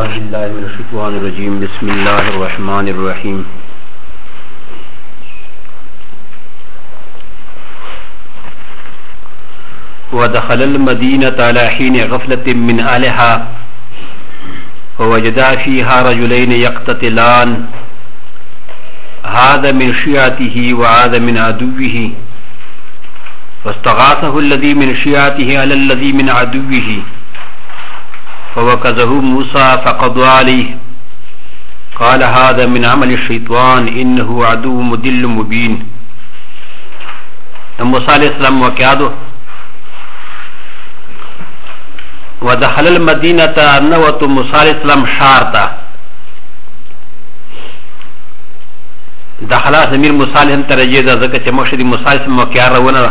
أعوذ بالله من الشيطان الرجيم. بسم الله الرحمن الرحيم. ودخل المدينة على حين غفلة من أهلها فوجدا فيها رجلين يقتتلان، هذا من شيعته وهذا من عدوه، فاستغاثه الذي من شيعته على الذي من عدوه، فوكزه موسى فقضى عليه، قال هذا من عمل الشيطان إنه عدو مضل مبين. موسى عليه السلام وكاده ودخل المدينة نوت موسى عليه السلام شارتا. دخل زمير موسى عليه ترجيدا ذكا مشهد موسى عليه السلام وكيا رونا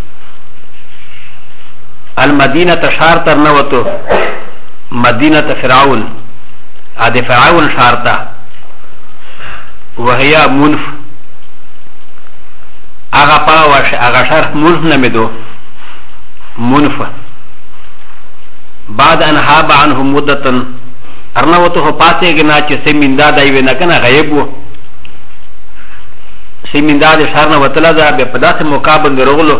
المدينة شارتا نوت مدينة فرعون، هذا فرعون شارتا وهي منف اغا شرح منف نمدو منف بعد ان هاب عنه مدة ارنوته پاسه گنا چه سمیندا دایوه نکنه غیبو سمیندا د شارنا وطلا دا بے پداس مقابل رغلو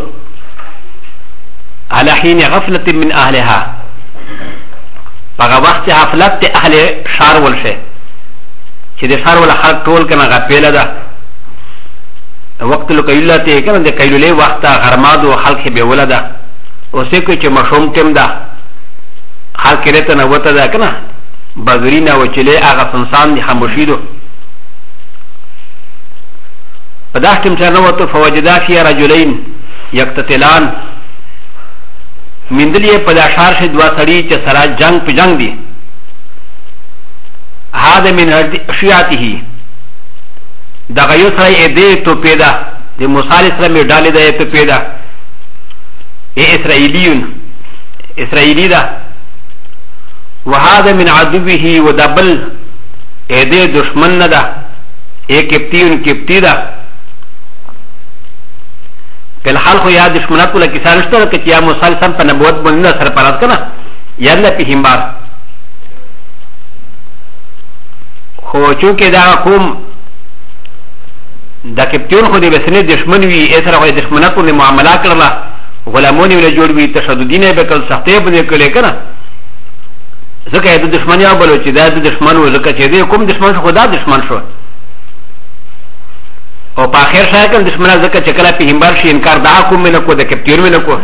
على حين غفلة من اهلها پاگا وقت غفلت تی اهل شار ولشه چه ده شار ولا خلق طول کنه غپیل دا وقت لو کئیلا تی کنه ده کئیلولی وقتا غرمادو خلق بیولا دا اسے کوئی چه مشوم تیم دا خلق رتا نوتا دا کنه بازورینا و چلی آغا سنسان دی خموشیدو پداشتم چه نوتو فوجدا فی رجلین یکتتلان مندلیه پداشار شد دوا سری چه سرا جنگ پی جنگ دی هذا من شیعته دا غیو سرائی ایده تو پیدا دی موسیٰ اسلامی ڈالی دا تو پیدا ای اسرائیلیون اسرائیلی دا وهذا من عدوه ودبل ایده دشمن ندا ای کپتیون کپتی دا فی الحال خو یا دشمنات کو لکی سارشتا دا کچھ یا موسیٰ علیہ السلام پا نبوت بلند سرپرات کنا یا اللہ پی ہمبار خو چونکہ دا قوم دا کپتیون خو دی بسنی دشمن وی ایسر خو دشمنات کو دی معاملہ کرلا غلامونی ولی جوڑ وی تشددین بکل سختی بندی کلے کنا زکا ایدو دشمن یا بلو چی دا دشمن و زکا چی دی کم دشمن شو خدا دشمن شو او پا آخر شاکل دشمنه زکا چکلا پی همبار شی انکار دا کم میں نکو دا کپتیر میں نکو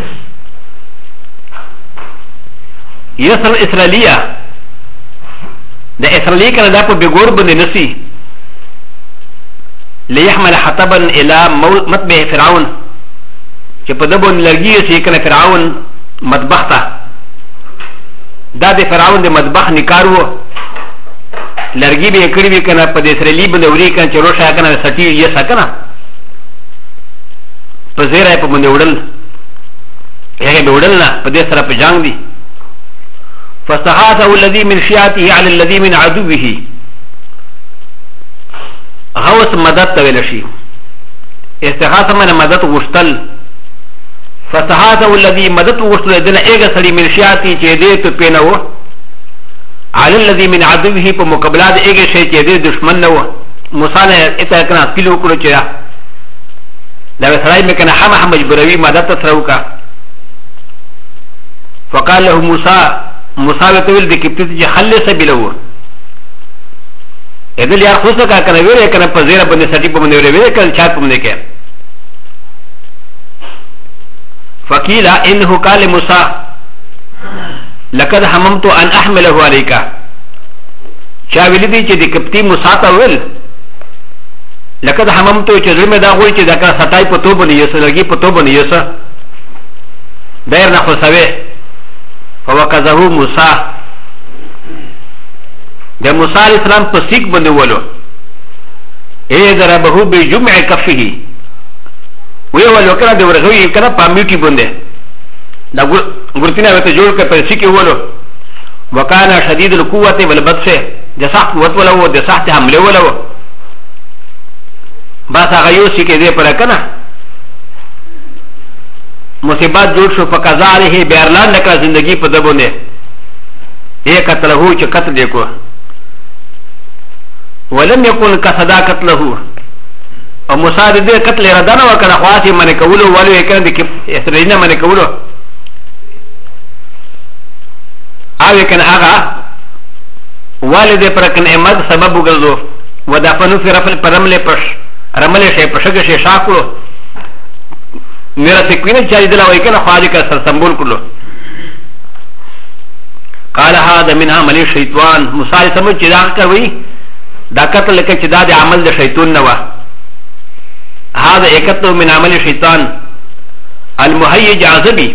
یسر اسرالیه دا اسرالیه کنا دا پا بگور بندی نسی لیحمل حطبا الى مطبع فرعون چه پا دبون لرگی سی کنا فرعون مطبخ تا دا د فرعون د مطبخ نکارو لرګي به کړی وی کنه په د اسرائیلی باندې وری کنه چې روښه کنه سټی یې سکنه په زیره په باندې وړل هغه به وړل نه په دې سره په جنگ دي فاستغاثه الذي من شيعته على الذي من عدوه غوث مدد تویل شي استغاثه من مدد غشتل فاستغاثه الذي مدد غشتل دنه ایګه سړي من شيعته چې دې ته پیناو على الذي من عدوه په مقابله د ایګه شي چې د دشمن نه و موسی نه اته کنه کلو کړو چې دا سړی مې کنه هم مجبوروي مدد سره وکا فقال له موسی وتویل د کپتی چې حل سبیلو اذن یار خو څه کا کنه ویره کنه په زیره باندې سټی په باندې ویره کله چا په باندې کې فقيل انه قال موسی لقد هممت ان احمله عليك چا ویل دي چې د کپتی مساته ویل لقد هممت چې زمه دا غوي چې دا کا سټای په تو باندې یسه لګي په تو باندې یسه دیر نه خو سوي فوکذه موسی د موسی علیہ السلام په سیک باندې ولو اے ضربه بجمع کفه وی ولو کړه د ورغوي کړه په میټي باندې دا ګورتینه وته جوړ کړ په سیک ولو وکانا شدید القوه والبطش د سخت قوت ولو د سخت حمله ولو بس هغه یو سیک دې پر کنه مصیبت جوړ شو په قزا له بیرلان لکه زندگی په دبونه یک قتل هو چې قتل دی کو ولم يكن كصداقت له او موسى د دې قتل ردانه وکړه خاصه من کولو ولو یې کړه د کې اسرائیل من کولو او کنه هغه والد پر کنه احمد سبب وګرځو ودفنوا في رفل پرمل پش رمل شي پشګه شي شاکلو میرا تکوینه چا دې لا وای کنه خاصه کا سر سمبول کړو قال هذا منها ملي شیطان موسی سمجھ چې دا کوي دا قتل لکه چې دا د عمل د شیطان نه و هذا اكتو من عمل الشيطان المهيج عذبي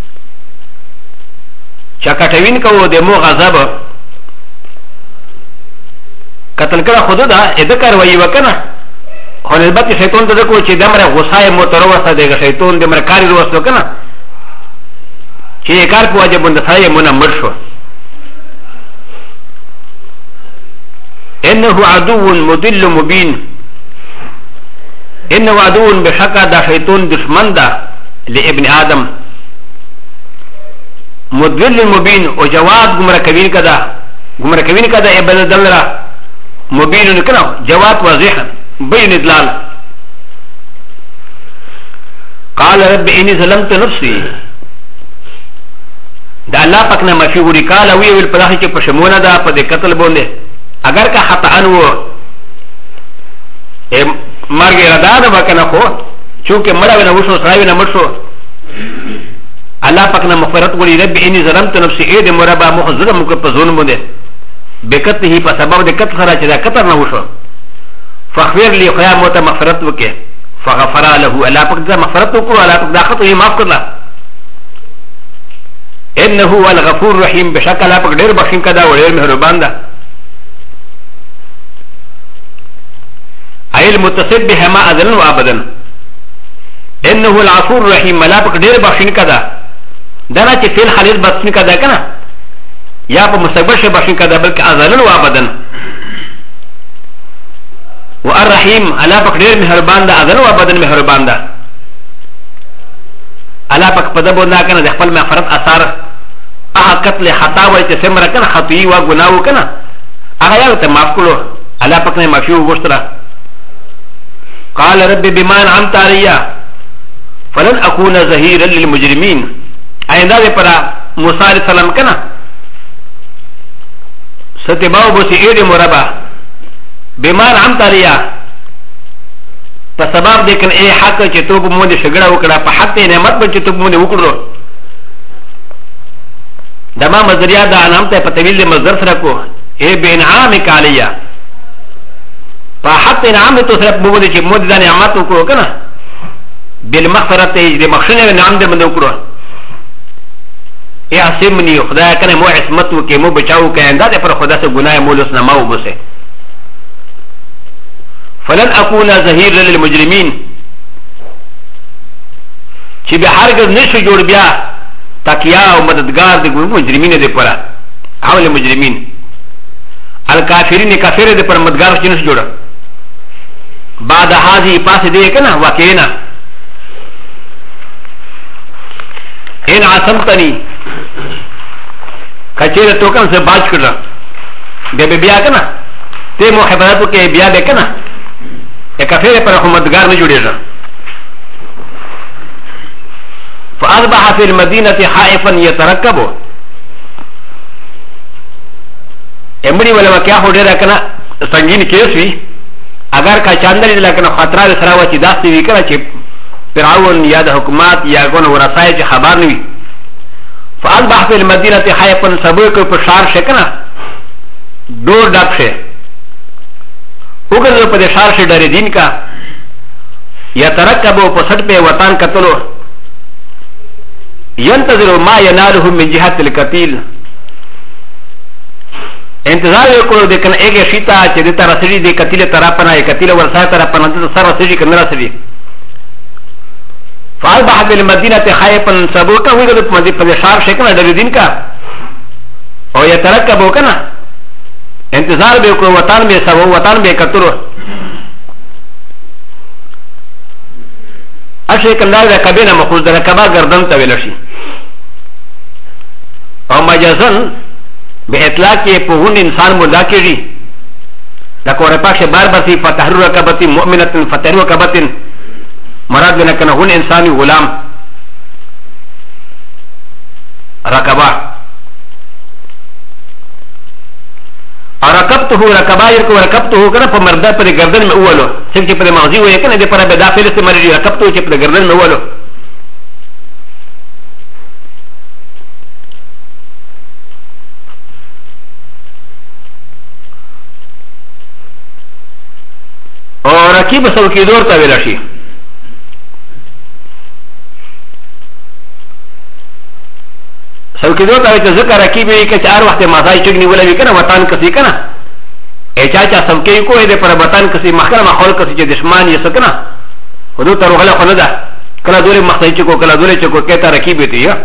شاكتوين كو دمو غضب قتل كرا خدودا اذكر وي وكنا هو نسبت شيطان تدكو چه دمر غصاء متروسا ديگا شيطان دمر كاري روسو كنا چه اكار پو واجب اندسائي منا مرشو انه عدو مضل مبين ان وعدون بشكا دا شيطان دشمن دا لابن ادم مدل مبين وجواد گمركبين كدا گمركبين كدا ابن دلرا مبين كنا جواد واضح بين ادلال قال رب اني ظلمت نفسي دا الله پاکنا مشهوري قال وی ول پداخي چ پشمونه دا پد قتل بونده اگر کا خطا انو مرګ اراده ده وکنه خو چونکه مړه ونه وشو سړی نه مړ شو الله پاک نه مغفرت غوړي رب اني ظلمت نفسي اې د مربا مخ ظلم کو په ظلم باندې بکته په سبب د کتر سره چې دا کتر نه وشو فخير لي خیا مت مغفرت وکي فغفر له الله پاک دا مغفرت وکړو الله پاک دا خطو یې معاف کړل انه هو الغفور الرحيم بشکل الله پاک ډېر بخښن کدا او ډېر مهربان ده اي المتصب بهما اذن وابدا انه العفور الرحيم ملابك دير بخشن كذا دانا چه فيل خليل بخشن كذا كنا يا پا مستقبل شه بخشن كذا بلك اذن وابدا والرحيم ملابك دير مهربان دا اذن وابدا مهربان دا ملابك پدبو دا كنا ده خپل مغفرت اثار اها قتل خطا وای چه سمرا كنا خطوی و گناو كنا اها یاو تا معاف کلو ملابك نه معفیو گوشترا قال رب بما انعمت علي فلن اكون ظهيرا للمجرمين ايندا دے پرا موسی علیہ السلام کنا ستباو بوسی اید مربا بما انعمت علي فسبب دے کن اے حق چ تو بو مونږ شګړه وکړه په حق نعمت بچ تو مونږ وکړو دما مزریا دا انعام ته په طویل مصدر سره کو اے بانعامک علي فحتى نعم تصرف بودي چې مود د نعمت وکړو کنه بالمغفرت د مخشنه نعم د مند وکړو یا سیمنی خدای کنه مو عصمت وکي مو بچاو کړه انده پر خدا سے گناه مولس نه ماو بسه فلن اكون ظهيرا للمجرمين چې به هرګز نشو جوړ بیا تکیا او مددگار د مجرمین د پره اول مجرمین الکافرین کافر د پر مددگار چې نشو جوړ بعد هذه پاس دې کنه واقعنا ان عصمتني کچېره ټوکن سے باج کړه به بیا کنه ته مو حفاظت کې بیا به کنه کافر پر مددگار نه جوړېږي فاصبح في المدينه خائفا يترقب امري ولا وکیا هډه راکنه سنگین کیس وی اگر کا چاندل لکنه خطر سره و چې داسې وی کنه چې فرعون یا د حکومت یا ګون ورسای چې خبر نوي فاصبح في المدينه خائفا سبق په شار شکنه دور ډب شه وګړو په شار شه ډېر دین کا يترقب په سټ په وطن کتلو ينتظر ما يناله من جهه القتيل انتظار وکړو د کنه ایګه شیتا چې د تر سړي د قتل طرفنه یې قتل ورسای طرفنه د سر سړي کنه راځي فاصبح بالمدينه خائفا سبوكا وګړو په دې په شار شکنه د دین کا او يترقب وکنه انتظار به وکړو وطن به سبو وطن به کتلو اشه کنه د کبینه مخوز د کبا گردن ته ویل شي او مجازن به اطلاق کې په هون انسان مولا کېږي لك ورپاك بار بار فتحرر رقبة مؤمنة فتحرر رقبة مراد بنا كنا هون انساني غلام رقبة ركبته ركبا يركو ركبته كنا فمردا پر گردن میں اولو صرف چ پر ماضی ہوئے کنا دے پر بدا فعل سے مرجی ركبته چ پر گردن میں اولو اور رکیب سوکی دور تا ویلا شي سوکی دور تا ویلا ذکر رکیب وی کہ چار وقت مازای چگنی ولا وی کنا وطن کسی کنا اچاچا سمکی کو دے پر وطن کسی مخکر ماحول کسی چې دشمن یې سکنا ودو تر غلا خو نه ده کلا دوله مخای چکو کلا دوله چکو کته رکیب دی یا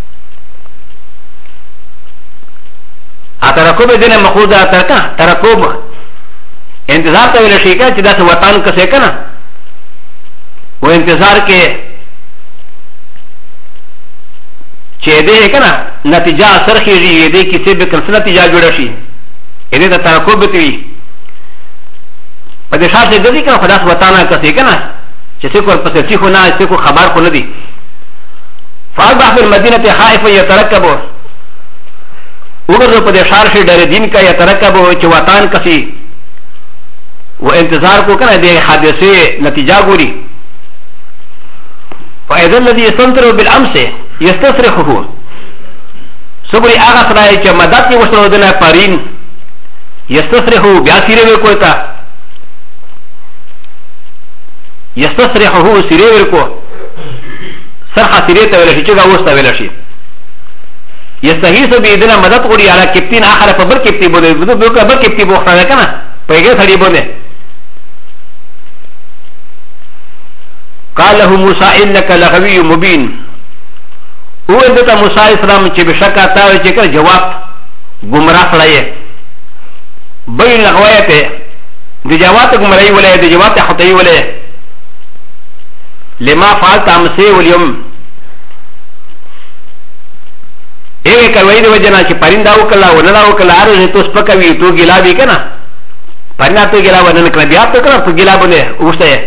اترکوب دینه مخوذ اترکا ترکوب انتظار ته ویل شي چې دا وطن کسه کنه و انتظار کې چې دې کنه نتیجه اثر خېږي دې کې څه به کنه نتیجه جوړ شي دې ته ترکوب دی په دې شاته دې کنه خلاص وطن کسه کنه چې څه کول پسې څه خو نه څه کو خبر خو نه دی فاصبح في المدينه خائفا يتركب وګورئ په دې شهر کې ډېر دین کا يتركب چې وطن کسي و انتظار کو کرنا دے حادثے نتیجہ گوری فاذا الذي يستنطر بالامس يستصرخه سبري اغا سرائے چا مدد کی وصل ودنا پارین يستصرخه بیا سیرے ویر کوتا يستصرخه سیرے ویر کو سرخا سیرے تا ویلشی چگا وستا ویلشی يستحيث بيدنا مدد گوری على کپتین آخر فبر کپتی بودے بر کپتی بوختا ہے کنا پیگے سڑی بودے قال له موسى انك لغوي مبين هو انت موسى عليه السلام چې بشکا تا چې کړ جواب گمراه کړی بین لغوایته د جواب گمراهي ولې د جواب خطئی ولې لما فعلت امس واليوم اے کوي د وجنا چې پریندا وکلا ونلا وکلا اره ته سپکوي تو ګلا وی کنه پرنا ته ګلا ونن کړ بیا ته کړ ته ګلا بونه اوسه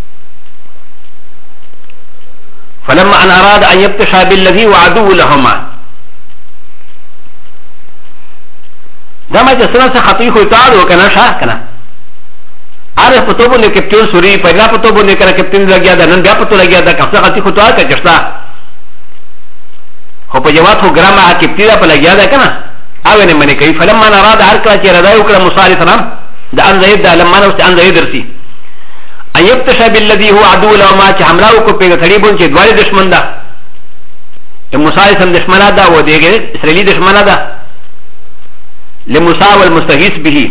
فلما ان اراد ان يبتشى بالذي وعدوه لهما دما جسنا خطي خو تعال وكنا شاه كنا عارف پتو بنے کپتن سوری پہلا پتو بنے کنا کپتن لگیا دا نن بیا پتو لگیا دا کفتا خطي خو تعال کا جستا هو په جواب هو ګراما کپتی دا په لگیا دا کنا اوی نه منی کوي فلما ان اراد هر کله چې رضا وکړه موسی عليه السلام دا ان زید دا لما نو ان زید درسي ان يبتشى بالذي هو عدو له ما چې حمله وکړي په تقریبا چې دوه دشمن ده موسی سم دشمنه ده و دیګه اسرائیلی دشمنه ده لموسی والمستغيث به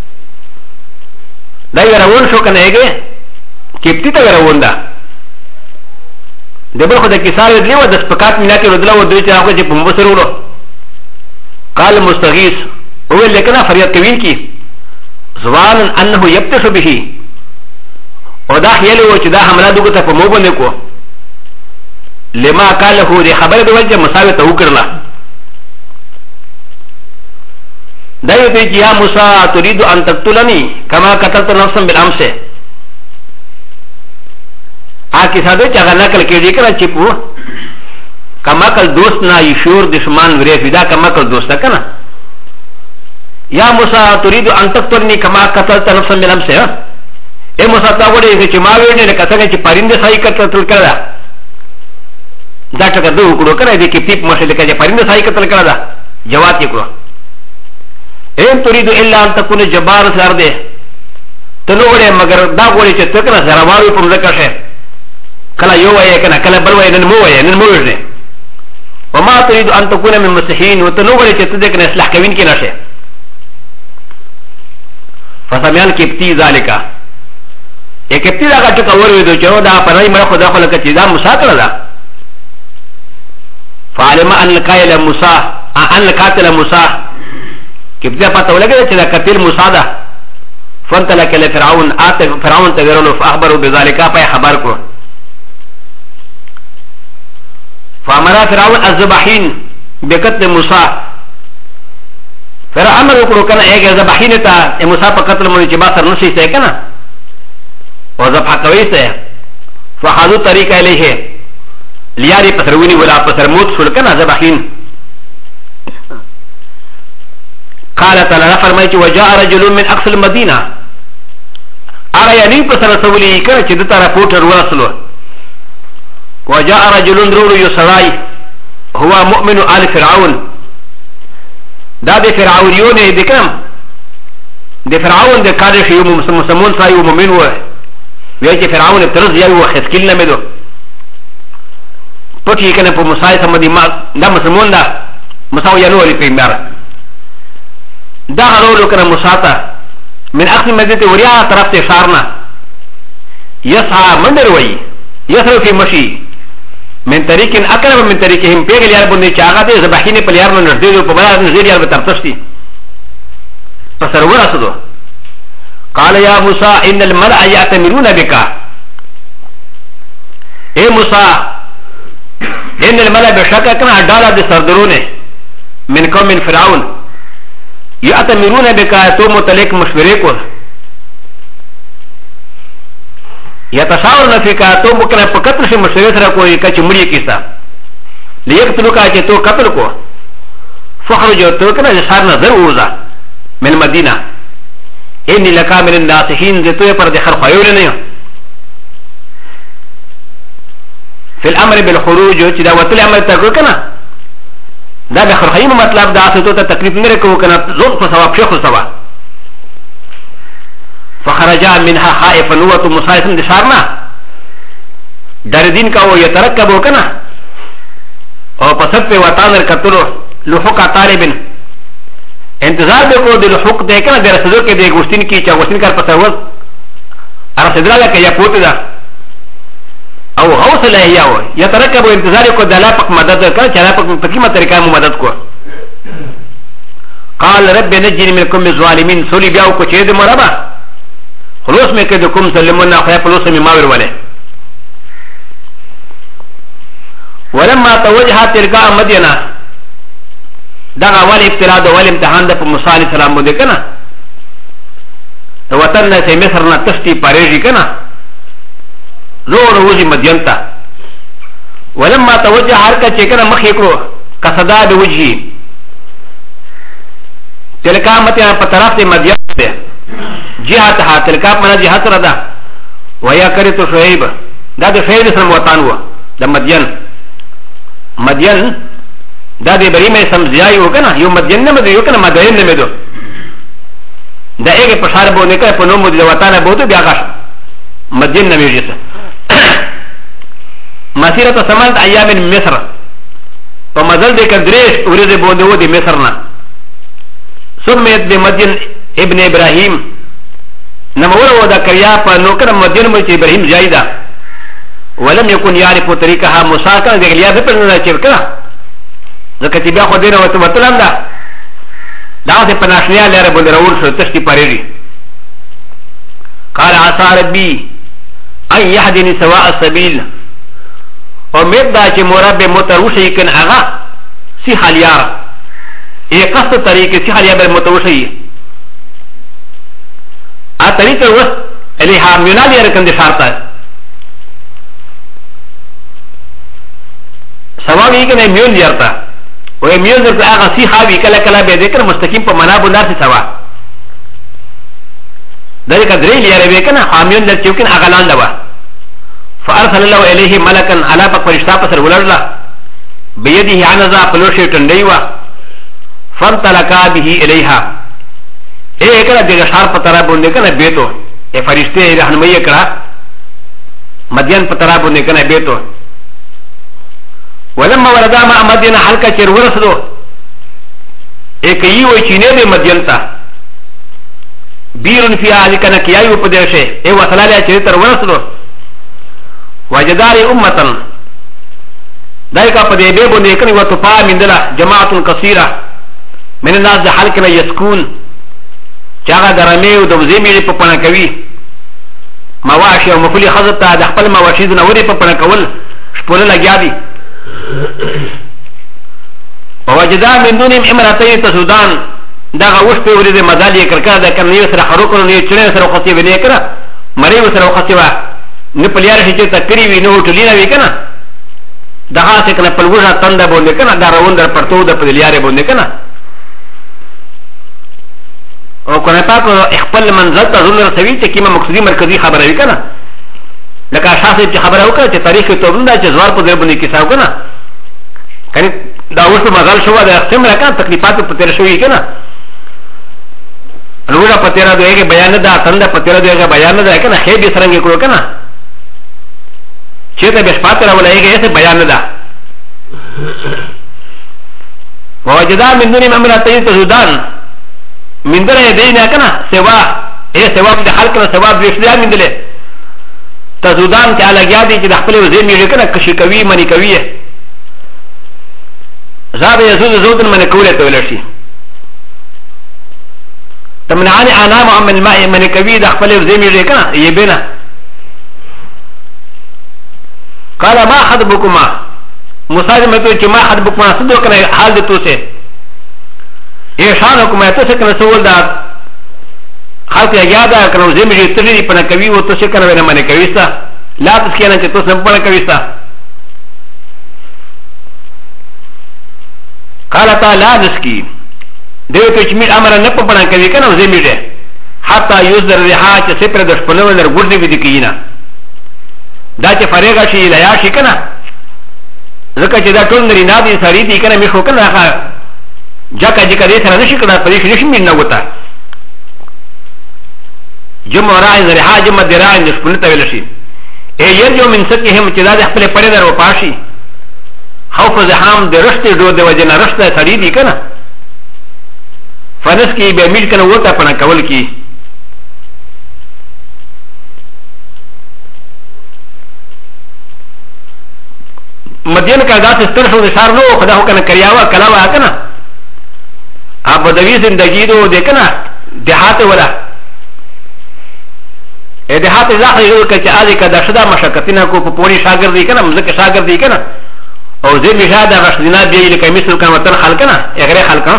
دا يرون شو کنه یې کېپتی ته ورون ده دبر خو د کیسار دی و د سپکات مینا کې ودلا و دوی چې هغه چې په مبصرولو قال مستغيث هو لیکنا فریاد کوي کی زوال انه يبتش به و دا خیال و چې دا حمله دغه ته په مو باندې کو لما قال هو دې خبره د وجه مساوي ته وکړه دا یې ته چې یا موسی تريد ان تقتلني كما قتلت نفسا بالامس ا کی ساده چې هغه نقل کړي کړه چې په کما کل دوست نه یشور دشمن ورې فدا کما کل دوست کنه یا موسی تريد ان تقتلني كما قتلت نفسا بالامس اے موسی تا وړي چې ما ویني نه کته چې پرنده صحیح قتل کړه دا ټکه دوه کړو کړه دې کې پیپ مشه لکه چې پرنده صحیح قتل کړه جواب یې کړو ان تريد الا ان تكون جبار سر دے تنو وڑے مگر دا وڑے چې تکنا زراوی پر ذکر شه کلا یو وای کنا کلا بل وای نن مو وای نن مو وای وما تريد ان تكون من المسيحين وتنو وڑے چې تدکنا اصلاح کوین کې نشه فسمعان کپتی ذالک یک کپتی دا کا ټکا ور وې دو چې دا پرای مړ خدا خو لکه چې دا مساکړه ده فعلم ان القائل موسی ان القاتل موسی كيف پتا ولګی چې دا قتل موسی ده فانطلق الى فرعون اتى فرعون تغيروا فاخبروا بذلك په خبر کو فامر فرعون الذبحين بقتل موسی فر امر وکړو کنه هغه ذبحینه ته موسی په قتل مونږ چې با سر نشي ته کنه او ذبح کوي ته فحاذو طریقه الیه لیاری پسرونی ولا پسر موت شول کنه ذبحین قال تعالی فرمایي چې وجاء رجل من اقصى المدينه هغه یعنی پسر سولي کنه چې د طرف پورټر ورسلو وجاء رجل درو یسراي هو مؤمن آل فرعون دا د فرعونیون د کوم د فرعون د کارش یو مسلمان سای او مؤمن و وی چې فرعون ترز یو خسکیل نه مدو پټی کنه په موسی سم دی ما دا مسلمان دا مساو یانو علی پیغمبر دا غرو کنه موسی ته من اخر مدته وریا طرف ته شارنا یسعى منډر وی یسعى فی مشی من طریق اقرب من طریقهم پیغل یار باندې چاغه دې زبحینه په یار باندې نږدې په بلار نږدې یار به ترتشتي پسر ورسدو قال يا موسى ان الملأ يأتمرون بك اے موسى ان الملأ بشكا كان ډاله د سردرونه من قوم من فرعون يأتمرون بك تو متلک مشورې کول يتشاورون فيك تو ممكن فقط شيء مشورې سره کوي کچ مړی کیسه ليقتلوك چې تو قتل کو فخرج تو کنه شهر نظر وزا من مدینه اني لك من الناصحين ذاتو پر د خر خيول نه في الامر بالخروج چې دا وتل امر تکو کنه دا د خر خيم مطلب دا څه ته تکلیف نه کوو کنه زون په ثواب شیخ ثواب فخرج منها خائفا نوت مصائفا دشارنا دردين كاو يتركبوا كنا او پسد پہ وطانر کتلو لحوق طالبن انتظار بکو دے لحوق دے کنا دے رسدو کے دے گوشتین کی چا گوشتین کار پسروز ارسدرا لکا یا پوت دا او غوص لہیاو يتركبوا انتظار کو دلا پک مدد کنا چلا پک پکیمہ طریقہ مدد کو قال رب نجني منكم الظالمين سولي بیاو کو چید مربا خلوص میں کہ کم سلمون خیا پلوس میں ماور والے ولما توجه تلقاء مدینہ دا اول ابتلاء دا اول امتحان دا موسی علیہ السلام بده کنا وطن سے مصر نہ تشتی پاریجی کنا زور وزی مدین تا ولما توجه ہر کا چکنا مخ یکرو قصدا بوجهی تلقاء مدینہ پر طرف سے مدین سے جهتها تلقاء منا جهت ردا ويا كريت شعيب دا د شعيب سره وطن و د مدين دا د بريمه سم زیای وکنه یو مدين نه مده یو کنه مدين نه مده دا هغه په شار باندې کې په نوم د وطن بوته بیا غاښ مدين نه میږي مسیرت سمال ایام مصر په مزل د کدریش ورته باندې و د مصر نه سميت بمدين ابن ابراهيم نمور ودا كريا فنوكر مدين مجي ابراهيم زايدا ولم يكن يعرف طريقها مساكا دغليا بپرنا چركا زكتي خو دينه وتمتلم دا دا سے پناشنیا لره بند راول شو تشتي پاريري قال عسى ربي ان يهدني سواء السبيل امید دا چې مرب متروشي کن اغا سي حاليار اي قصد طريقه سي حاليار متروشي ا طريقه الوسط اللي حاملنا لي ركن دي شرطه سواء يكن ميون يرتا و ميون يرتا اغا سي حاوي كلا كلا به ذكر مستقيم په معنا بندار سي سوا ذلك دري لي ربي كنا حاميون در چوكن اغلان دوا فارسل الله اليه ملكا على فرشتہ پر ولرلا بيده عنزا پلوشي ټنډيوا فانطلقا به اليها اے کلا دغه شار په طرف باندې کنه بیتو اے فرشتي رهنمایي کړه مدین په طرف باندې کنه بیتو ولما ورد ما مدینه حلقه چر ورسدو اے کئی وای چینه به مدین تا بیرن فی هذه کنه کیایو په دشه اے وصلاله چر تر ورسدو وجدار امه دایکا په دې به باندې کنه وته پا مندلا جماعت کثیره من الناس حلقه یسكون چاگه درمی و دوزی میری پا پنه کوي مواشی و مفلی خضب تا د خپل مواشی دو نوری پا پنه کول شپوله لگیا دی ووجدا من دونیم امرتین تسودان دا غوښ په ورې مدال یې کړکا دا کنه یو سره خروق نه چړې سره خصي ونی کړه مری سره خصي وا نه پلیار شي چې تکری وی نو ټلینا وی کنه دا هغه کنه پلوژه تنده باندې کنه دا روان در پرتو د پلیارې باندې کنه او کنه پاک خپل منزل ته زونه رسوي چې کیمه مقصدی مرکزی خبره وی کنه لکه شاسې چې خبره وکړه چې تاریخ ته ونده چې زوار په دربنې کې ساو کنه کنه دا اوس مزال شو دا څنګه راکړه تکلیفات په تیر شوې کنه رولا پتیرا دوی بیان دا تنده پتیرا دوی بیان دا کنه هي به سرنګ کړو کنه چې ته به پاتره ولایږي ایسه بیان دا وجدا من دون امراتين تزودان من دون دینه کنه سوا اے ثواب د خلق نه ثواب وشلیا من دله تزودان چې الګیا دي چې د خپل وزیر میږي کنه کشي کوي منی کوي زاب یزود زودن من کوله ته ولشي تمنعني انا محمد الماء من كبي د خپل زمي رکنه يبنا قال ما خطبكما مسالمه تو چې ما خطبكما صدق کنه حال د توسه اشانكما تو څه کنه سوال دا خاطر یاده کنه زمي تري په کوي او تو څه کنه ونه من کوي ستا لا تسکینه چې تو څه په کوي ستا قال تعالی نسکی دیو ته چې می امر نه په پړان کوي کنه زه میډه حتی یوزر رها چې سپر د خپلو در ګورډي وي د کینا دا چې فارغ شي لیا شي کنه ځکه چې دا ټول نری نادي سړی دي کنه می خو کنه هغه جکه چې کدي سره نشي کړه په دې شي می نه وتا جمع راي رها جمع درا د خپل ته ویل شي ای یرجو من سکهم چې دا خپل پړې در وپاشي خوف زحام د رشته دو د وجنه رشته سړی دي کنه فنس کی به میل کنه وته پنه کول کی مدین کا ذات استر شو اشار نو خدا هو کنه کریاوا کلاوا کنه اب بدوی زندگی دو دیکھنا دیہات ولا اے دیہات ظاهر یو ک چې الی کا دشدا مشکتینا کو په پوری شاګردی کنه مزکه شاګردی کنه او زه مشاهده غشدینا دی لکه مثل کنه وطن خلقنا اغره خلقنا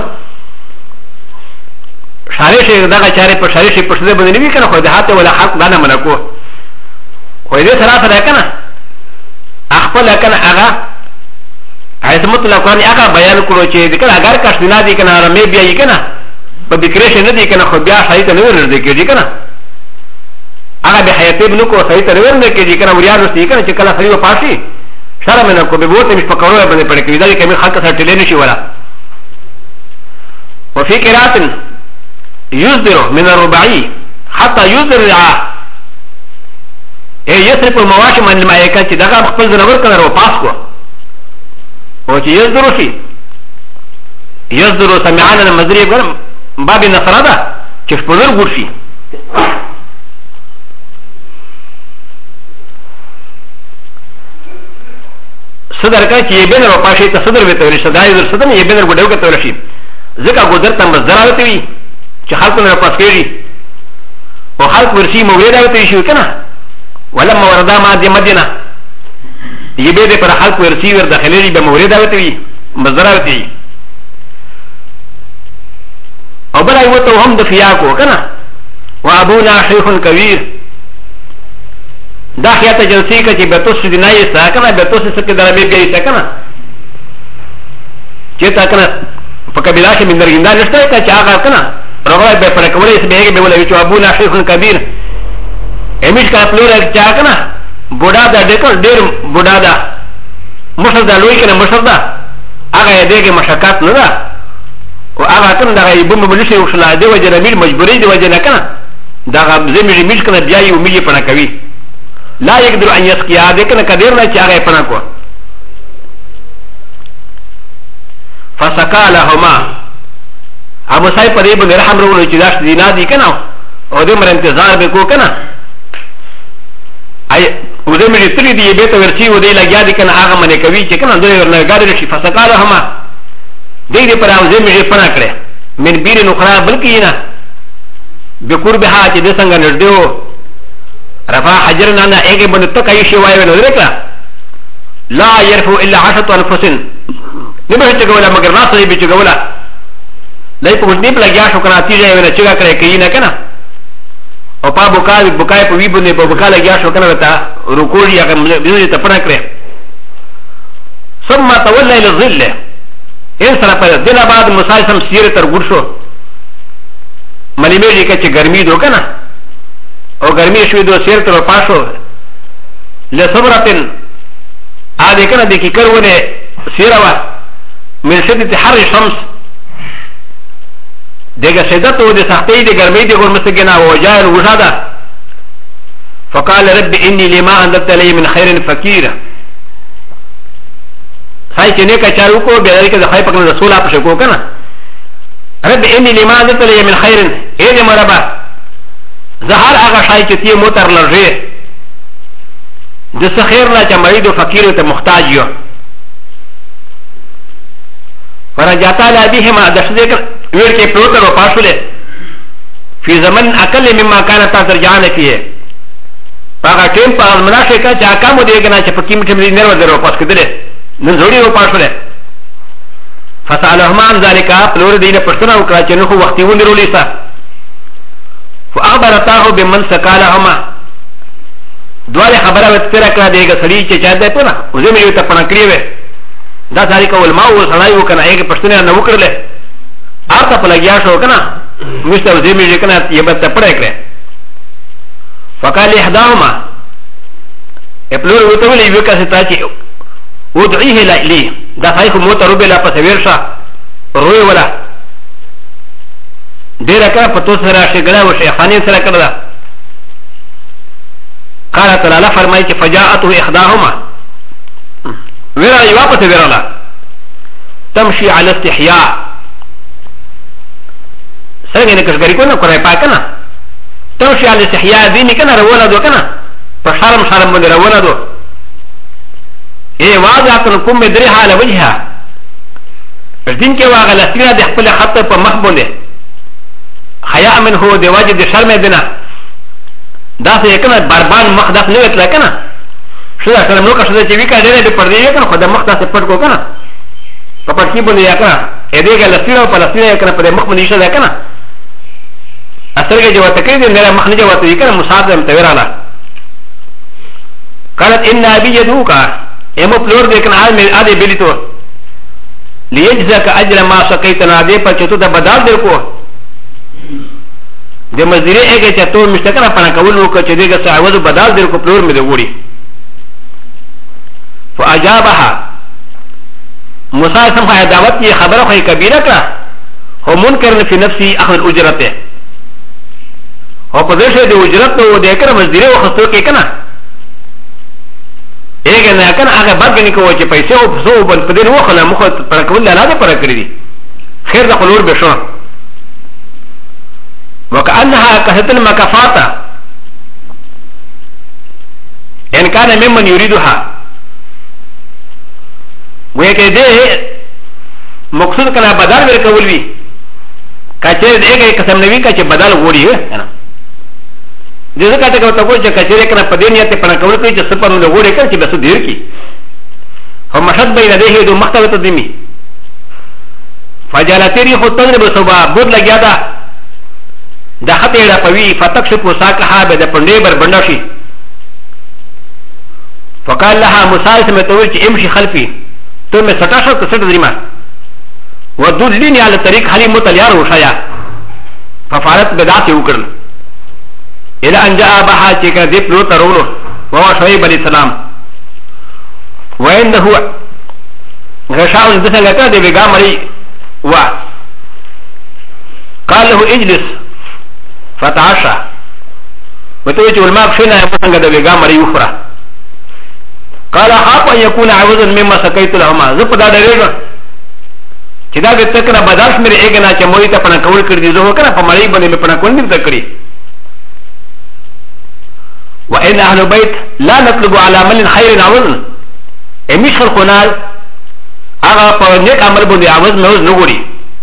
شارع شي دغه چاره په شارع شي په څه باندې نیوي کنه خو دیهات ولا حق دانه منکو خو دې سره سره کنه خپل کنه هغه عظمت لکان هغه بیان کړو چې کنه اگر کښ دینا دي کنه رمې بیا یې کنه په بکریش نه دي کنه خو بیا شایته نه ورنه کېږي کنه هغه به حیات ابن کو صحیح تر ورنه کېږي کنه وریا رسې کنه چې کله خریو پاشي شرم نه کو به وته مش پکړو باندې پړ کې دا کې مې خلک سره ټلې نشي ولا وفي قرات يصدر من الرباعي حتى يصدر رعاه يصرف المواشي من المائكة چې دغه خپل زنور کنه ورو پاس کو او چې يصدر شي يصدر سمعان المزري ګرم باب نصر ده چې خپل ور شي صدر کا چې بین ورو پاشي ته صدر وته ورشي دا یې صدر یې بین ورو ګټه ورشي ځکه ګذر ته مصدر راوته وي چې خلق نه پاس کېږي او خلق ورشي مولد راوته شي کنه ولما وردا ما دي مدینه يبيد پر خلق ورسي ور داخلي به مولد راوته وي مصدر راوته وي او بل ايوته هم د فياكو کنه وابونا شيخ كبير دا خیاطه جنسي که چې بتوس دي نه یې سا کنه بتوس سکه دربه بیا یې کنه چې تا کنه په قبيله کې من درګنده نشته که چې هغه کنه رغوی به پر کولې سبه به ولې چې ابونا شيخ كبير امیش کا پلور چا کنه بوډا دا ډېر بوډا دا مشر دا لوی کنه مشر دا هغه دې کې مشکات نه ده او هغه کنه دا یې بم بلشي وشلا دی وجه رمیل مجبورې دی وجه نه کنه دا زمي میش کنه بیا یې امید پنه کوي لا يقدر ان يسقي هذا كان كدير لا شيء فنكو فسقى لهما ابو سعيد قريب من رحم رو جلاش دينا دي كنا او دمر انتظار بكو كنا اي ودمر تري دي بيت ورسي ودي لگیا دي كنا اغه من کوي چې كنا دوی ورنګار شي فسقى لهما دي دي پر اوزه مې پنا کړه من بیر نخرا بلکې نه بقربها چې د څنګه نږدې رفع حجرنا انا ايجي بنتك اي شيء وايو نذكر لا يرفع الا 10 انفس نبهت جولا مگر ناس يبي جولا دای په ودنی په لګیا شو کنه تیږه ونه چګه کړې کوي نه کنه او په بوکای په وی باندې په بوکا لګیا شو کنه وتا رکوع یې هغه بیرته ته پړه کړې ثم تولى الى الظل ان سره په دنه بعد مسالسم سیر تر ګور شو ملي مې کې چې ګرمي دو کنه او ګرمي شوې دو سیر تر پاسو لصبرتن ا دې کنه د کی کرونه سیروا من شدت حر الشمس دغه شدت او د سختۍ د ګرمۍ د ګور مستګنا او جاء وجاده فقال رب اني لما انزلت لي من خير فقير سای چې نه کا چارو کو به لري کې د خای پکې رسول اپ شکو کنه رب اني لما انزلت لي من خير اے دې مربا زهر هغه شای چې تی موتر لږه د سخیر نه چې مرید او فقیر ته محتاج یو فرجعت على ابيهما دشذكر وير كي پروتر وپاشله في زمن اقل مما كانت ترجعان فيه پاگا ٹیم پا مناشه کا چا کامو دیگنا چا پا کیم ٹیم نرو در وپاس کدره نزوڑی وپاشله فسالهما عن ذلك پلور دین پرسنا وکړه چې نو وختي ونرو لیسا فاخبرتاه بمن سقالهما دواره خبره وتره کړه دیګه سړی چې چا ده په نه وزمه یو ته پنا کړی وې دا ځای کول ما و سړی وکنه هغه پښتنه نه وکړله آتا په لګیا شو کنه مشته وزمه یې کنه یې به ته پړې کړې فقال احداهما اپلور وته ویلې یو کس ته چې ودعيه لي دا خایخ موته روبلا په سویرشا روي ولا ډیر کړه په تو سره شګړه و شیخانی سره کړه قال تعالى فرمای چې فجاءته احداهما ورا یو په سویرلا تمشي على استحياء څنګه نه کړګری کو نه کوي پاکنه تمشي على استحياء دین کنه روانه دو کنه په شرم باندې روانه دو اے واضحه کوم درې حاله وجهه دین کې واغله سینه د خپل خط په مخ باندې حیا من هو د واجب د شرم دینه دا څه کنه بربان مخ داخ نه وتل کنه شو دا سره نو که شو چې وی کا ډېر په پردې کنه خدای مخ ته پټ کو کنه په پټ کې باندې یا کنه اې دې ګل سینه په لسینه کنه په مخ باندې شته کنه اثر کې جواب تکي دې نه مخ نه جواب تکي کنه مصادم تویراله قالت ان ابي يدوك امو پلور دې کنه حال مې اده بلیتو ليجزاك اجر ما سقيتنا دې په چتو ته بدل دې کو د مزدوري هغه چې ته مشتکره پنه کول وکړه چې دغه سعوذ بدل در کو پلور مې وړي فاجابها موسی سمه دعوت یې خبره خو کبیره کړه هو منکر فی نفسي اخذ اجرته او په دې شه د اجرت نو د کړه مزدوري وخصو کې کنه هغه نه کنه هغه باندې کوي چې پیسې او فسو بل په دې وخله مخ پر کول نه نه پر کړی دي خیر د خلور به شو وكأنها كهت المكافات إن كان ممن يريدها ويكده مقصود كان بدل وركولوي كثير إيه كسم نبي كثير بدل غوري أنا جزء كذا كتقول كثير كنا بدينية تبنا كول كي جسپن غوري كان كي بس دير كي هم مشهد بين ده دو مختلف تدمي فجالتيري خطان بسبب بود لجادا دا خطه دا پوی فتکشف وساقها به دا پنده بر بندشی فقال لها مسائل سمتوی چه امشي خلفی تو میں سٹا شو کسٹ دریما ودود لینی على طریق حلی متلیار وشایا ففارت بدعاتی وکرل الى ان جاء بها چه دیپ لو ترولو وهو شعیب علیہ السلام وعنده غشاون دسنگا کرده بگا مری و قال له اجلس فتعشى وتوجه الماء فينا يمسنگ د ویگا مری وفرا قال خاف ان يكون عوضا مما سقيت لهما زپدا درېګ چې دا د تکره بداش مې اګنا چې موي ته پنه کول کړی دي زه کنه په مړی باندې مې پنه کول نه کړی وان اهل بيت لا نطلب على عمل خير عوض امش خلقنا هغه په نیک عمل باندې عوض نه غوړي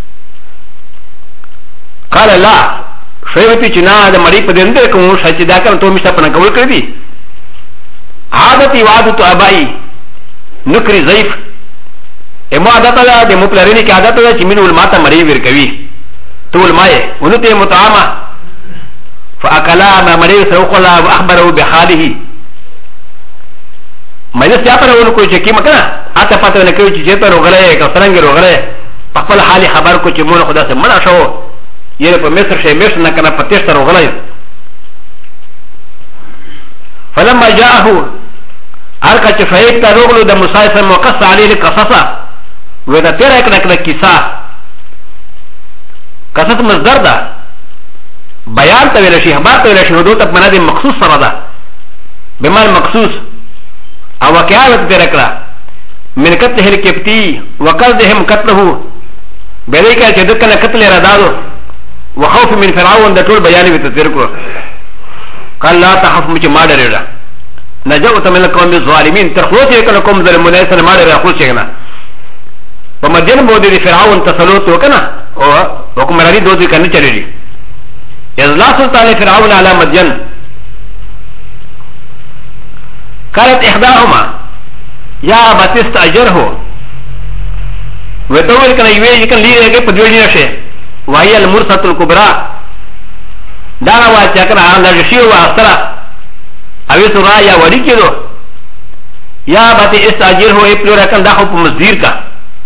قال لا شويتي چنا د مړی په دند کوم شچ دا کنه ته مشته پنه کول کړی دي عادتي وعدت ابائي نکري ضعيف امو عادت ده د مپلرینی کی عادت ده چې مين ول ماته مړی ور کوي طول ماي ونوتي مطعمة فأكلا ما مريض سوقلا وأخبره بحاله ما يستيقظ ونكو شكي مكنا حتى فاتو نكو شيطان وغلي كسرنج وغلي فقال حالي خبركو شمون خدا سمنا شو يلي بمصر شيء مش نكنا فتشتر وغلي فلما جاءه أركا شفايك تروغلو دا مسايسا وقص عليه القصصة وإذا ترك لك الكساء قصص مصدر دا بيان تولشي خبار تولشي ودوتك مناد مخصوص سردا بمعنى مخصوص او وكاوت تركلا من قتله الكبتي وقصدهم قتله بذلك تدكنا قتل ردادو وخوف من فرعون دا طول بياني بتتركه قال لا تخف مجي ما دريرا نجوت من القوم الظالمين ترخوتي كنكم ظلمون يسن ما دريرا خوشينا ومدين بودي فرعون تسلوت وكنا وكم مراري دوزي كان چليري إذ سلطان فرعون على مدين قالت إحداهما يا باتست أجره وتقول كان يوجد كان ليه بدوي نشة وهي المرسلة الكبرى دانا واتشكنا على الرشيو وأسرع أبي سرايا وريكيدو يا باتست أجره يبلغ كان داخل بمصديرك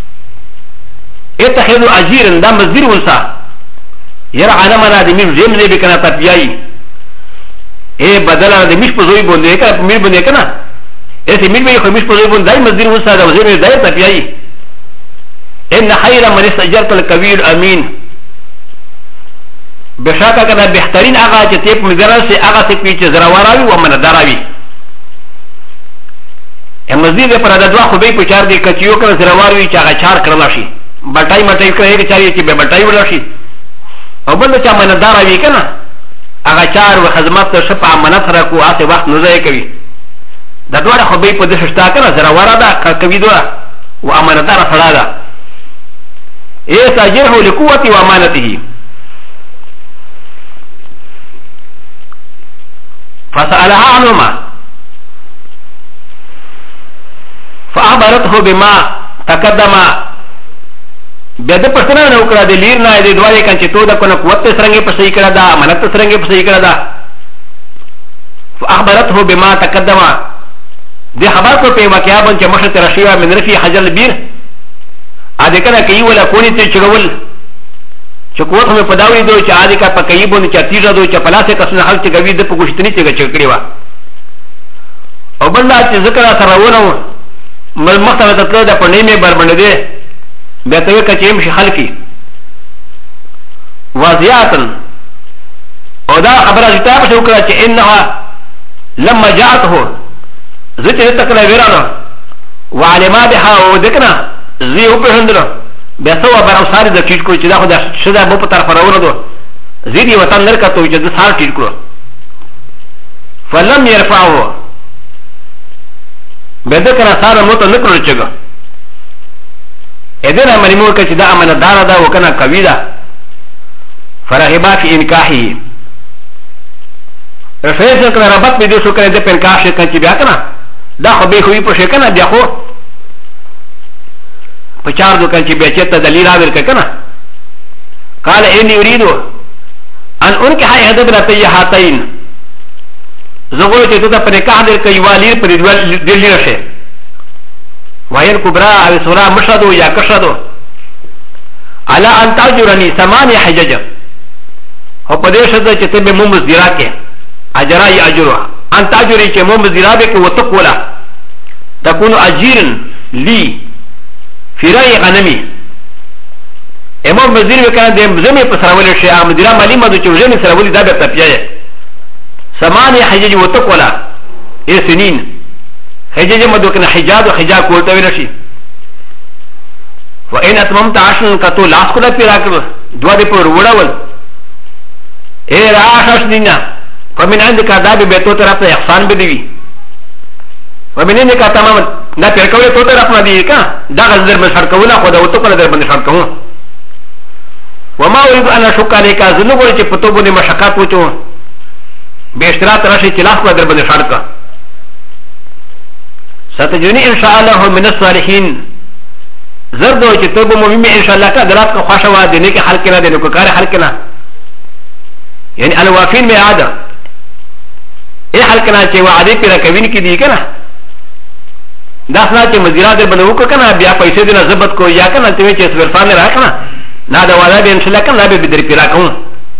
اتخذوا أجيرا دا مصدر ونسا يرى أنا منا دي ميم زيم زي بكنا تبيعي ايه بدلا دي مش بزوي بونده كنا مير بونده كنا ايه مير بيه مش بزوي بونده داي مصدر ونسا دا وزيم داي تبيعي ان خير من استجرت الكبير الامين بشاكا كنا بحترين اغا تيب مزران سي اغا تيب زراواراوي ومن داراوي مصدر دي پر دوا خو بي پچار دي کچيو کنا زراواروي چاغا چار کرلاشي بټای مټای کوي چې چاري چې به بټای ولشي او بل چې امانتدار وي کنه هغه چار و خدمت ته شپه امانت سره کو آسه وخت نه ځای کوي دا ډوړه خو به په دې شتا کنه زرا وراده کوي دوه و امانتدار سره ده ايه تاجره لقوتي وامانته فسألها عنهما فأخبرته بما تقدم بیا د پښتنه نو کړه د لیر نه د دوه کان چې تو د کنه قوت سرنګي په صحیح کړه دا امانت سرنګي په صحیح کړه دا فاخبرته بما تقدم دې خبر کو په واقعیا باندې مخه تر شیوا من رفي حجر البير ا دې کنه کوي ولا کونی ته چړول چې قوت مې پداوي دوی چې ا دې کا په کوي باندې چې تیزه دوی چې پلاسه کسنه حل چې کوي د په ګشتنی چې کړی و او بل چې ذکر سره ونه مل مخه ته تل د پړنی مې بربند دي بيتوي كتيم شي خلقي وزياتا ودا خبر الكتاب شوكرا انها لما جاءته ذكر تكلا فيرانا وعلما بها وذكنا زي وبهندنا بيسوا براوساري د کیټکو چې دا خو د شدا مو په طرف راوړو دو زيدي وطن نرکته چې د سار کیټکو فلم يرفعه بذكر سار مو ته نکړو چګه اذن منمو که چې دا امانتدار ده وکنه قوي ده فرغبا فی انکاحه رفیع سره ربط می دو شو کنه د پنکاح شي چې بیا کنه دا خو به خوې په شي کنه بیا خو په چار دو کنه چې بیا چې ته دلیل راوړ کنه قال اني اريد ان انكح احد ابنتي هاتين زغو چې ته په نکاح در کوي والي په دلیل شي وهي الكبرى او سورا مشهدو يا كشهدو على ان تاجرني 8 حجج هو قديش هذا كتب مومز دراكه اجرا ياجرها ان تاجري كي مومز درابك وتقولا تكون اجيرا لي في راي غنمي امام وزير وكان دم زمي بسراول الشيء ام درا مالي ما دو زمي سراول دا بتپيه 8 حجج وتقولا اي سنين حجاج مدوكنا حجاج وحجاج قولتا ونشي وإن أتممت عشرا كتو لاس كلا پیراکر دوا دي پر وڑاول اے راشاش دینا فمن عندك عذاب بيتو طرف احسان بدوي ومن عندك تمام نا پیرکولی تو طرف نا دی کا دا غزر من شرکولا خدا وتو کلا در بند شرکو وما اريد ان اشك عليك ذنوب چ پتو بني مشقات وچو بے اشتراط راشي چلاس کلا در بند شرکا ستجني ان شاء الله من الصالحين زردو چې توبه مو مې ان شاء الله کا درات کو خوشوا دي نه کې حل کنا دي نو کار حل کنا یعنی الوافین می عاده ای حل کنا چې وعده پر کوین کې دی کنه دا څنګه چې مزیرات بنو کو کنه بیا پیسې دې نه ضبط کو یا کنه ته چې سفرفان راکنه نه دا وعده به ان شاء الله کنه به بدر پیرا کوم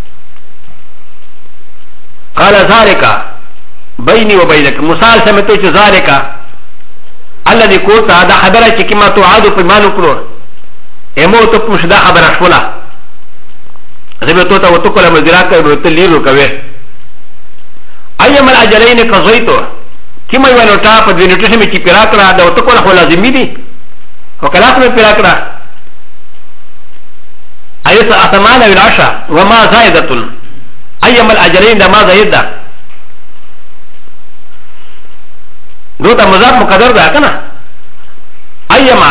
قال ذلك بيني وبينك مثال سمته چې ذلك الذي قلت هذا خبره چې کما توعد په مانو کړو امو ته پوښ دا خبره شوله زه ته وته کوله مزیرات به ته لیرو کوي ايما الاجلين قضيتو كما يقولون تاب بنوتشن من كيراكرا دا وتقول هو لازم يدي وكلاك من كيراكرا ايس اثمان العشاء وما زائدة ايما الاجلين دا ما زائدة دوتا مزاد مقدر دا كنا ايما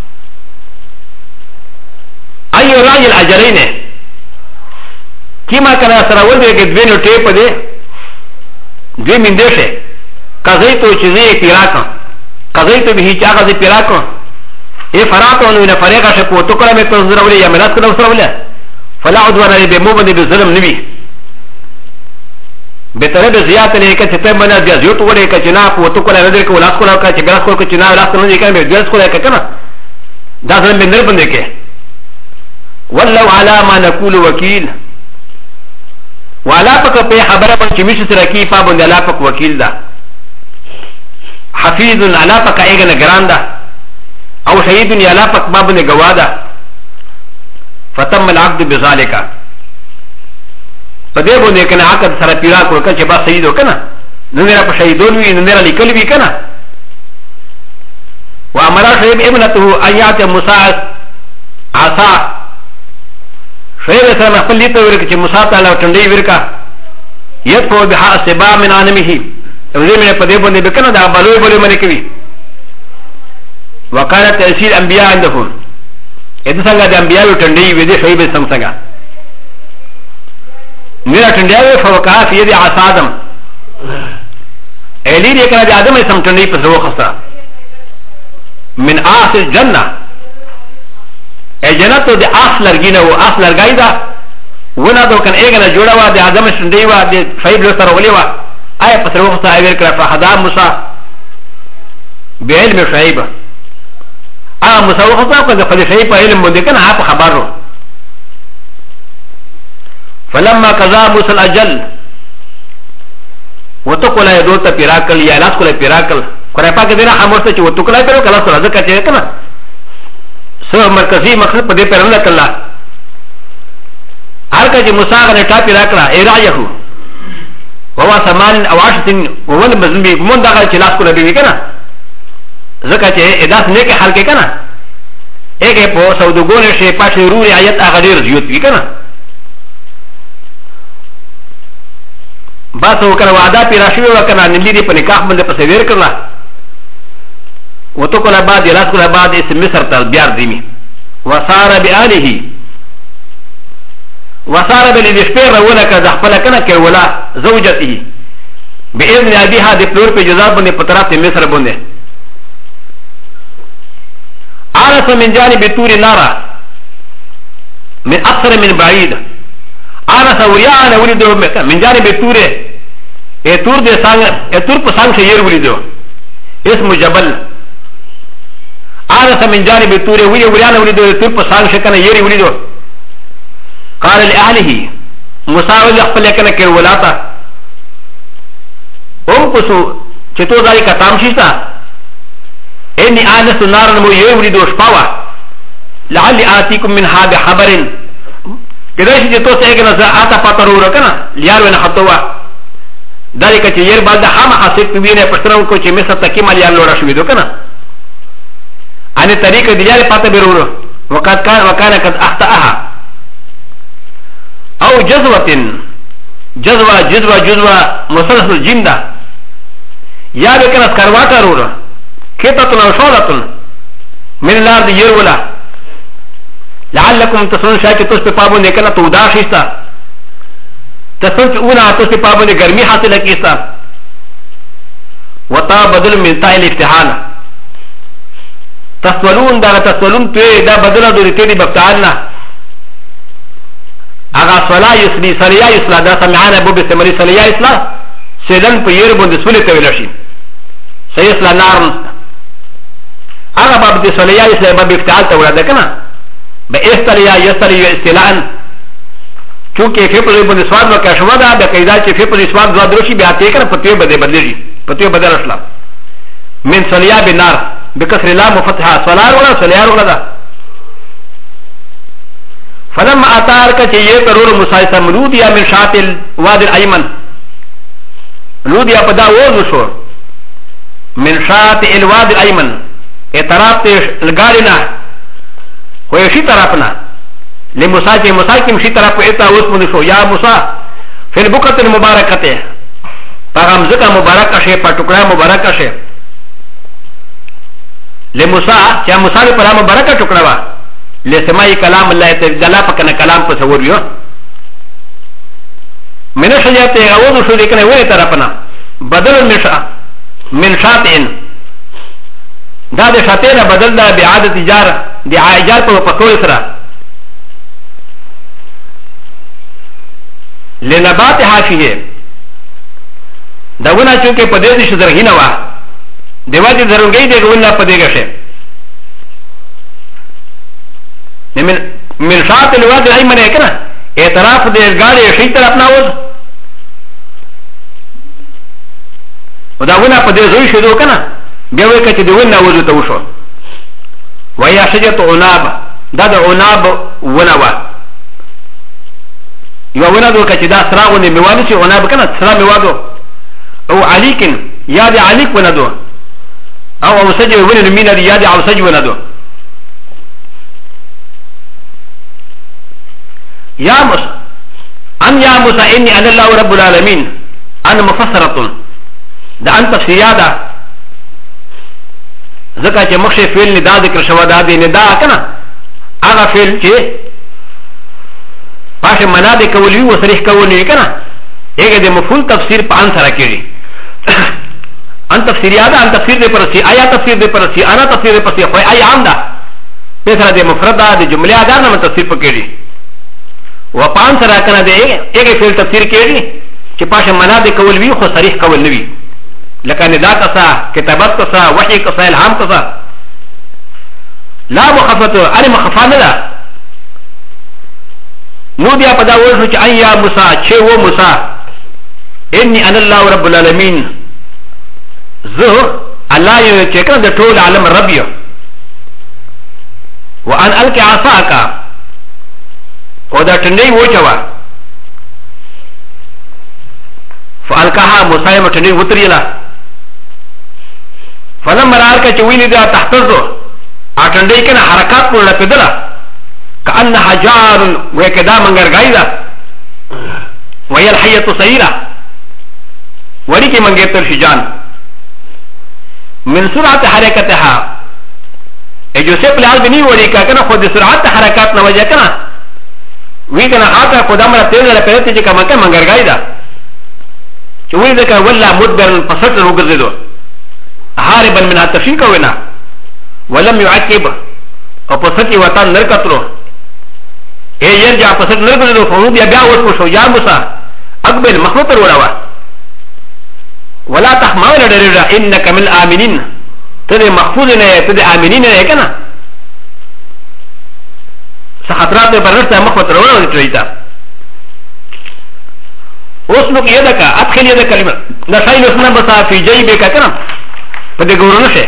اي راي الاجلين كما كان سراول دي كدوينو تيب دي دوی من دیشه قضیتو چیزی پیراکن قضیتو به هیچ آغازی پیراکن ای فراتونو این فریقا شکو تو کلمی پنزر اولی یا ملاس کنو سر اولی فلا عدوانا لی بیمو بندی بظلم نوی بطرب زیادت نیکا چه تب منا بیا زیوتو ولی که چنا پو تو کلمی ندر که ولاس کلو که چه براس کلو که چنا ولاس کلو نیکا بیا دویلس کلو که کنا دا ظلم بندر بنده که واللو علا ما نقول وکیل وعلا پک پہ خبر پر چمیش سرکی پابند علا پک وکیل دا حفیظ علا پک ایگا نگران دا او شهید علا پک پابند گوا دا فتم العبد بذالکا پدے بندے کنا عقد سر پیرا کرو کچھ با سیدو کنا نمیرا پا شهیدون وی نمیرا لکل وی کنا وامرا شهید ابنتو آیات مساعد عصا شهید سر مخفل لیتا ورک چه مساعد اللہ تندی ورکا یدفو بحا سبا من آنمیهی وزی من پدے بندے بکنا دا بلوی بلوی منی کوي وکانا تأثیر انبیاء عندهم ادھا سنگا دا انبیاء تندی ویدی شهید سنگ سنگا میرا تندی فوقا فی ید عصادم ایلی دیکھنا دا آدم اسم تندی پس رو خستا من آس الجنہ ای جنتو دا آس لرگینا و آس لرگائی دا ونا دو کن ایگنا جوڑا وا دا آدم شندی وا دا فیب لسر ولی وا آیا پس رو خستا ایویر کرا فحدا موسیٰ بعلم شعیب آیا موسیٰ رو خستا کن دا خد شعیب پا علم بندی کن آپ خبر رو فلما قضا موسى الاجل وتقول يا دوتا بيراكل يا لاس كل بيراكل كرهبا كدينا حمرت چ وتقول يا بيرو كلا سره ذكر چه كنا سو مركزي مقصد پدي پرن کلا هر کجه موسی غنه تا بيراكلا ارايه وهو سمان او عشتين وول مزمبي من دغه چ لاس كل بي كنا ذكر چه اداس نه کې حل کې كنا اګه په سودګون شي پاتې روري آیت هغه ډیر زیات وی كنا بس وكان وعدا پیراشوی وكان نلیری په نکاح باندې پسویر کړلا وتو کله بعد یلاس کله بعد اسم مصر تل بیار دیمی وصار بآله وصار بالذشبير ولا كذا خپل کنه کې ولا زوجته باذن ابيها د پلور په جزا باندې پترات مصر باندې عرف من جانب تور نارا من اكثر من بعيد عرف ويانا ولدوا من جانب تور تور دے سانگ تور په سانگ شیر ولیدو اسم جبل عرف من جانب تور ويانا ولدوا تور په سانگ شکنه یری ولیدو قال لاهله مساوي خپل کنه کې ولاتا او کوسو چتو ځای کا تامشیتا اني انس نار مو یری ولیدو شپاوا لعل اتيكم من هذا خبر كده شيء تو سيجنا آتا پاترو رکنا لیار ونا خطوا داری کچه یر بالد هم حسیب بینه پشترون کو چه مثل تکیم لیار لورا شویدو کنا آنی طریق دیار پاتا برورو وکانا قد اخطاها او جزوة مسلسل جنده یا بکن اسکرواتا رورو کتتن او شولتن من الارد یرولا لعلكم تصنون شاید توس پی پابون دیکھنا تو اداشیستا تصنون چی اونا توس پی پابون دی گرمی حاصل کیستا وطا بدل من تائل افتحانا تسولون دا تسولون توی دا بدلا دوری تیدی بفتعالنا اغا صلا یسلی صلیا یسلا دا سمعان ابو بسمری صلیا یسلا سیدن پا یر بند سولی تویلشی سیسلا نارن اغا باب دی صلیا یسلا باب افتعال تولا دا کنا با استلیا یسلی استلان چونکه فیپل بند سواد وکا شما دا دا قیدا چه فیپل سواد زواد روشی بیا تیکن پتوی بدے بدلی پتوی بدل اشلا من صلیا بنار بکسر لا مفتحا صلار ولا صلیار ولا دا فلما اتار کا چاہیے ترور مسائسہ ملودیا من شاطل واد الایمن لودیا پدا وہ نشو من شاطل واد الایمن اعتراف تے لگارنا ہوئے شی طرفنا لمسا کے مسا کی مشی طرف ایتا اس منشو یا مسا فی البکت المبارکت پیغام زکا مبارک اشے پر ٹکڑا مبارک اشے لمسا کیا مسا نے پڑا مبارک ٹکڑا وا لسمائی کلام اللہ تعالی پکنا کلام پر تصور بیو من شجاعت اعوذ شو دیکھنے ہوئے طرفنا بدل من شاطئن دا دے شاطئن بدل دا بعادت جار دی عائجار پر پکول سرا لنبات حافیه دا ونا چونکہ پدے دی شزرہینا وا دیواجی ضرورگئی دے گونا پدے گشے من شاط الواد الایمن ہے کنا اعتراف دے گاڑی شی طرف نہ ہوز ودا ونا پدے زوی شدو کنا بیوے کچ دی ونا وزو تو شو ویا شجت عناب دا د عناب ونا وا یو ونا دو کچ دا سرا ونی میوانی چ عناب کنا سرا میوادو او علیکن یا دی علیک ونا دو او اوسج ونی مینا دی یا دی اوسج ونا دو يا موسى أن يا موسى إني أنا الله رب العالمين أنا مفسرة ده أن تفسيرادا ذكا مخشي فيل نداء ذكر شوادا دي نداء كنا أغا فيل چه پاش منا دي كولي وصريح كولي كنا ايگه دي مفهول تفسير پا انسرا كيري أن تفسيرادا أن تفسير دي پرسي آيا تفسير دي پرسي أنا تفسير دي پرسي خوي آي عام دا پیسرا دي مفردا دي جملة آدار نما تفسير پا كيري و پان سره کنه دی ایګه فعل تفسیر کړي چې پاشه معنا د کول وی خو صریح کول نه وی لکه ندا کسا کتابت کسا وحی کسا الهام کسا لا مخافته ان مخافانه ده نو بیا پدا ورته چې ایا موسی چې و موسی انی ان الله رب العالمین زه الله یې چې کنه د ټول عالم رب یو وان الک عصاک و دا تندی وچوا فالکاها موسیما تندی وطریلا فلم مرارکا چوینی دا تحتزو آتندی کنا حرکات پر لپدلا کانها جارن ویکدا منگرگائی دا وی الحیت سیرا ولی کی منگیتر شجان من سرعت حرکتها جوسف لحال بنی ولی کا کنا خود سرعت حرکات نوجه کنا وی کنا آتا خدا مرا تیز را پیرتی چه کمکا منگرگائی دا چه وی دکا والله مدبرن پسط رو گرزدو حاربا من تفشین کوینا ولم یعکب او پسطی وطان نرکتلو ای یرجع پسط نرگرزدو فهود یا بیا وشو یا موسا اقبل مخلوط روڑاوا ولا تحماوی لدریجا انکا من آمینین تده محفوظ نه تده آمینین نه کنا خطرات پر رستا مخوت روڑا دیتا اسلوک یدکا ادخل یدکا لما نسائل اسنا بسا فی جیبکا کنا پده گورنشه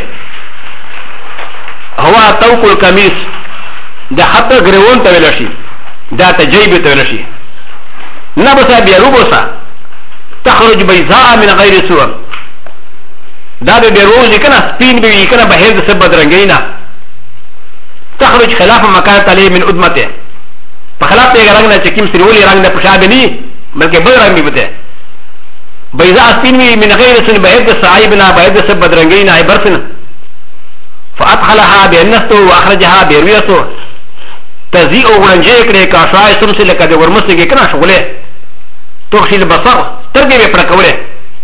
هوا توق القمیس ده حتی گریون تولشی ده تا جیب تولشی نبسا بیرو بسا تخرج بیزاء من غیر سور ده بیروزی کنا سپین بیوی کنا بحیز سبت رنگینا تخرج خلاف مكان عليه من ادمته فخلاف تيغا رنگنا چكيم سرولي رنگنا پشابني بلکه بل رنگ بيبته بيضاء سپينوي من غير سن بعيد صعيبنا بعيد سبد رنگينا اي برسن فادخلها بانستو واخرجها بيرويتو تزيء ورنجه كده كاشاي سمسي لك ده ورمسي كنا شغله تخشي البصر تربيه بپرکوله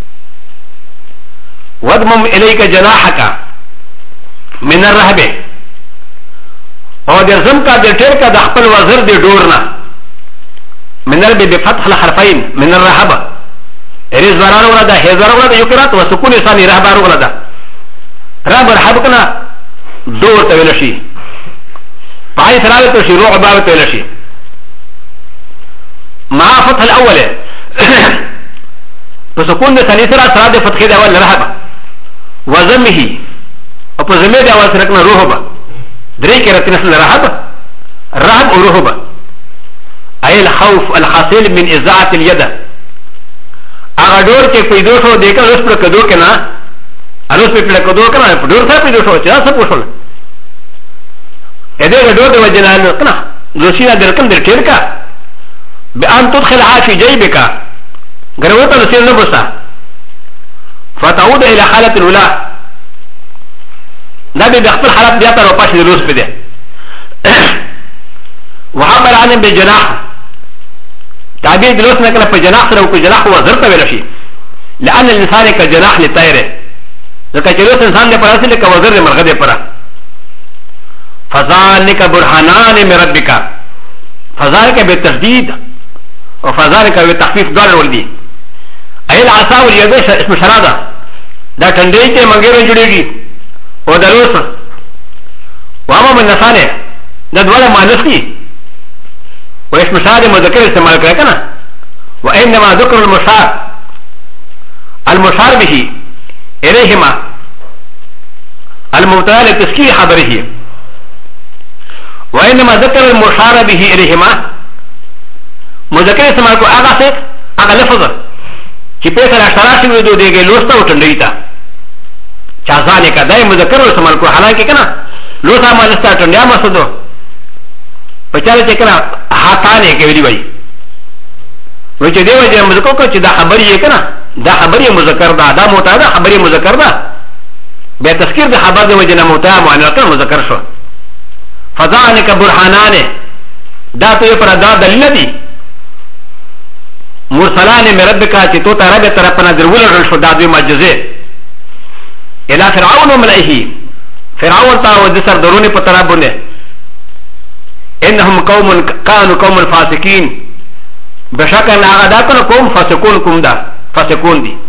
وضمم اليك جناحك من الرهبه او درزم کا در ټیر کا د خپل وزر دی ډورنا من الب بفتح الحرفين من الرهب رز ورانو ولا ده هزار ولا ده يقرات وسكون ثاني رهبار ولا ده رهب رهب کنا دور تویل شي پای سره ته شي روح باب تویل شي مع فتح الاول فسكون ثاني سره ده فتح ده اول رهب وزمه او په زمه ده اول سره کنا روح با درې کې راته نسل رهب رهب او روح با اي الخوف الحاصل من اذاعه اليد اغه ډور کې پیدا شو دیکھا اوس پر کدو کنا انوس په کدو کنا په ډور څخه پیدا شو چې تاسو پوښول اې دې ډور د وجنان کنا لوسینا درکم در ټیر کا بان تدخل عافي جيبك غروته لسیر نه بوسا فتعود الى حاله الاولى دا به خپل حالت بیا تر واپس د روز په ده وعبر عنه بجناح تعبير دلوس نكنا في جناح سره وكو جناح وزرت ولشي لأن الإنسان كجناح لطيره ذكا جلوس إنسان دي پراسي لك وزر دي مرغة دي پرا فذلك برهانان من ربك فذلك بالتشديد وفذلك بالتخفيف دار والدي أي العصا واليد اسم شرادة دا تندي كي منگيرو جڑيگي و دلوس وعما من نسانه دا دولا مانسكي واسم شاد مذكر استعمال كنا وانما ذكر المشار به اليهما المبتدا لتسكير خبره وانما ذكر المشار به اليهما مذكر استعمال کو اغا سے اغا لفظ کہ پیسہ اشارہ سے دو دے گئے لوستا وٹنڈیتا چازانے کا دای مذکر استعمال کو حالانکہ کنا لوسا مالستا ٹنڈیا مسدو پچاله چې کنه هاتانه کې ویلی وای نو چې دیو چې مذکر کو چې دا خبر یې کنه دا خبر یې مذکر دا دا متعدد خبر یې مذکر دا به تذکر د خبر د وجنه متعدد مؤنث مذکر شو فذانک برهانان دا ته پر دا دلیل دي مرسلان من ربک چې تو ته رب طرف نه درول شو دا دوی معجزه الى فرعون وملئه فرعون تا و د سر درونه په طرف باندې انهم قوم كانوا قوم فاسقين بشكل اغداكن قوم فاسقون كم دا فاسقون دي